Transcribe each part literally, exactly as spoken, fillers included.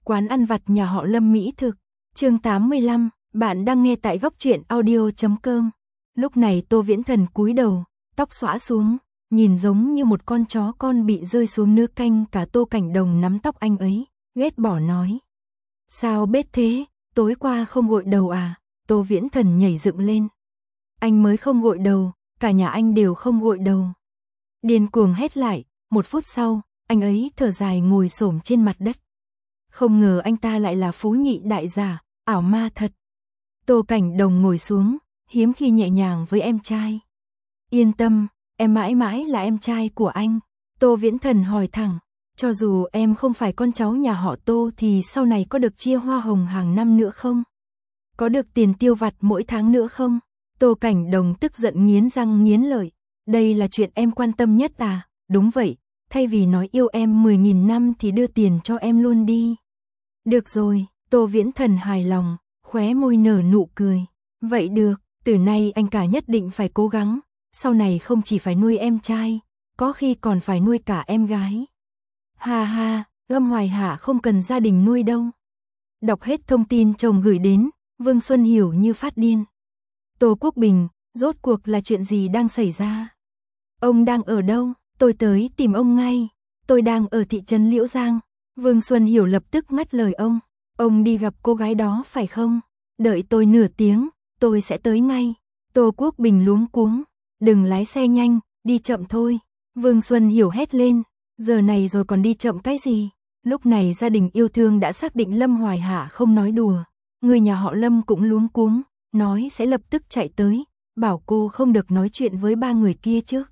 Quán ăn vặt nhà họ Lâm mỹ thực. Chương tám mươi lăm, bạn đang nghe tại góc truyện audio chấm com. Lúc này Tô Viễn Thần cúi đầu, tóc xõa xuống, nhìn giống như một con chó con bị rơi xuống nước canh. Cả Tô Cảnh Đồng nắm tóc anh ấy, ghét bỏ nói: "Sao bết thế, tối qua không gội đầu à?" Tô Viễn Thần nhảy dựng lên: "Anh mới không gội đầu, cả nhà anh đều không gội đầu." Điên cuồng hét lại. Một phút sau, anh ấy thở dài ngồi xổm trên mặt đất. Không ngờ anh ta lại là phú nhị đại giả, ảo ma thật. Tô Cảnh Đồng ngồi xuống, hiếm khi nhẹ nhàng với em trai. "Yên tâm, em mãi mãi là em trai của anh." Tô Viễn Thần hỏi thẳng: "Cho dù em không phải con cháu nhà họ Tô thì sau này có được chia hoa hồng hàng năm nữa không? Có được tiền tiêu vặt mỗi tháng nữa không?" Tô Cảnh Đồng tức giận nghiến răng nghiến lợi: "Đây là chuyện em quan tâm nhất à?" "Đúng vậy, thay vì nói yêu em mười nghìn năm thì đưa tiền cho em luôn đi." "Được rồi." Tô Viễn Thần hài lòng, khóe môi nở nụ cười. "Vậy được, từ nay anh cả nhất định phải cố gắng, sau này không chỉ phải nuôi em trai, có khi còn phải nuôi cả em gái." "Ha ha, Lâm Hoài Hạ không cần gia đình nuôi đâu." Đọc hết thông tin chồng gửi đến, Vương Xuân Hiểu như phát điên. "Tô Quốc Bình, rốt cuộc là chuyện gì đang xảy ra? Ông đang ở đâu? Tôi tới tìm ông ngay." "Tôi đang ở thị trấn Liễu Giang." Vương Xuân Hiểu lập tức ngắt lời ông. "Ông đi gặp cô gái đó phải không? Đợi tôi nửa tiếng, tôi sẽ tới ngay." Tô Quốc Bình luống cuống: "Đừng lái xe nhanh, đi chậm thôi." Vương Xuân Hiểu hét lên: "Giờ này rồi còn đi chậm cái gì?" Lúc này gia đình yêu thương đã xác định Lâm Hoài Hạ không nói đùa. Người nhà họ Lâm cũng luống cuống, nói sẽ lập tức chạy tới, bảo cô không được nói chuyện với ba người kia trước.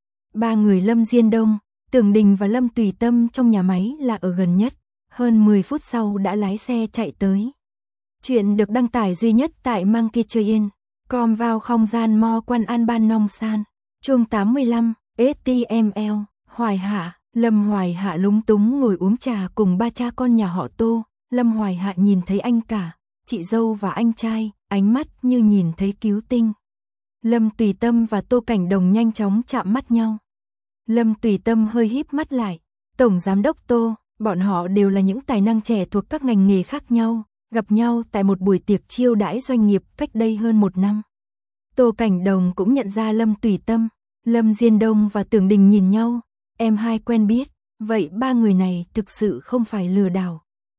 Ba người Lâm Diên Đông, Tưởng Đình và Lâm Tùy Tâm trong nhà máy là ở gần nhất, hơn mười phút sau đã lái xe chạy tới. Chuyện được đăng tải duy nhất tại Monkey Train. Com vào không gian mo quan an ban nong san. Chương tám mươi lăm, ét tê em lờ, Hoài Hạ. Lâm Hoài Hạ lúng túng ngồi uống trà cùng ba cha con nhà họ Tô. Lâm Hoài Hạ nhìn thấy anh cả, chị dâu và anh trai, ánh mắt như nhìn thấy cứu tinh. Lâm Tùy Tâm và Tô Cảnh Đồng nhanh chóng chạm mắt nhau. Lâm Tùy Tâm hơi híp mắt lại. "Tổng giám đốc Tô." Bọn họ đều là những tài năng trẻ thuộc các ngành nghề khác nhau, gặp nhau tại một buổi tiệc chiêu đãi doanh nghiệp cách đây hơn một năm. Tô Cảnh Đồng cũng nhận ra Lâm Tùy Tâm. Lâm Diên Đông và Tưởng Đình nhìn nhau, em hai quen biết, vậy ba người này thực sự không phải lừa đảo.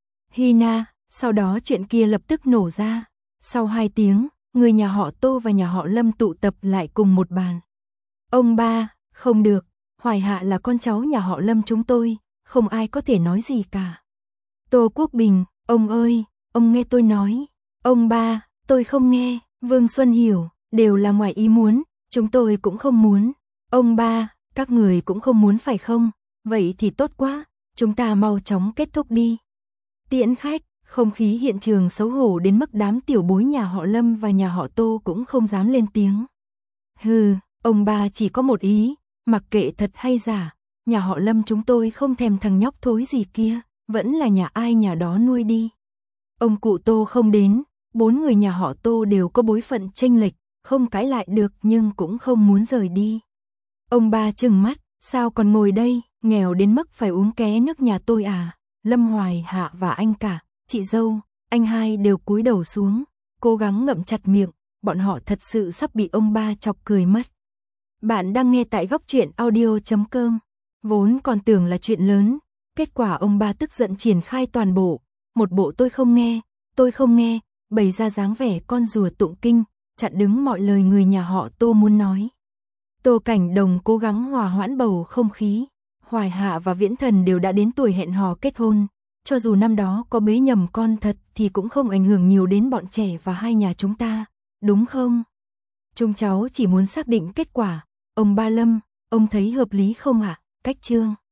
Hina, sau đó chuyện kia lập tức nổ ra. Sau hai tiếng, người nhà họ Tô và nhà họ Lâm tụ tập lại cùng một bàn. "Ông ba, không được, Hoài Hạ là con cháu nhà họ Lâm chúng tôi, không ai có thể nói gì cả." "Tô Quốc Bình, ông ơi, ông nghe tôi nói." "Ông ba, tôi không nghe." Vương Xuân Hiểu, đều là ngoài ý muốn, chúng tôi cũng không muốn." "Ông ba, các người cũng không muốn phải không? Vậy thì tốt quá, chúng ta mau chóng kết thúc đi." Tiễn khách, không khí hiện trường xấu hổ đến mức đám tiểu bối nhà họ Lâm và nhà họ Tô cũng không dám lên tiếng. "Hừ, ông ba chỉ có một ý, mặc kệ thật hay giả, nhà họ Lâm chúng tôi không thèm thằng nhóc thối gì kia, vẫn là nhà ai nhà đó nuôi đi." Ông cụ Tô không đến, bốn người nhà họ Tô đều có bối phận chênh lệch, không cãi lại được nhưng cũng không muốn rời đi. Ông ba trừng mắt: "Sao còn ngồi đây, nghèo đến mức phải uống ké nước nhà tôi à?" Lâm Hoài Hạ và anh cả, chị dâu, anh hai đều cúi đầu xuống, cố gắng ngậm chặt miệng, bọn họ thật sự sắp bị ông ba chọc cười mất. Bạn đang nghe tại góc truyện audio chấm com. Vốn còn tưởng là chuyện lớn, kết quả ông ba tức giận triển khai toàn bộ, một bộ tôi không nghe, tôi không nghe, bày ra dáng vẻ con rùa tụng kinh, chặn đứng mọi lời người nhà họ Tô muốn nói. Tô Cảnh Đồng cố gắng hòa hoãn bầu không khí. Hoài Hạ và Viễn Thần đều đã đến tuổi hẹn hò kết hôn, cho dù năm đó có bế nhầm con thật thì cũng không ảnh hưởng nhiều đến bọn trẻ và hai nhà chúng ta, đúng không? Chúng cháu chỉ muốn xác định kết quả. Ông ba Lâm, ông thấy hợp lý không ạ? Cách chương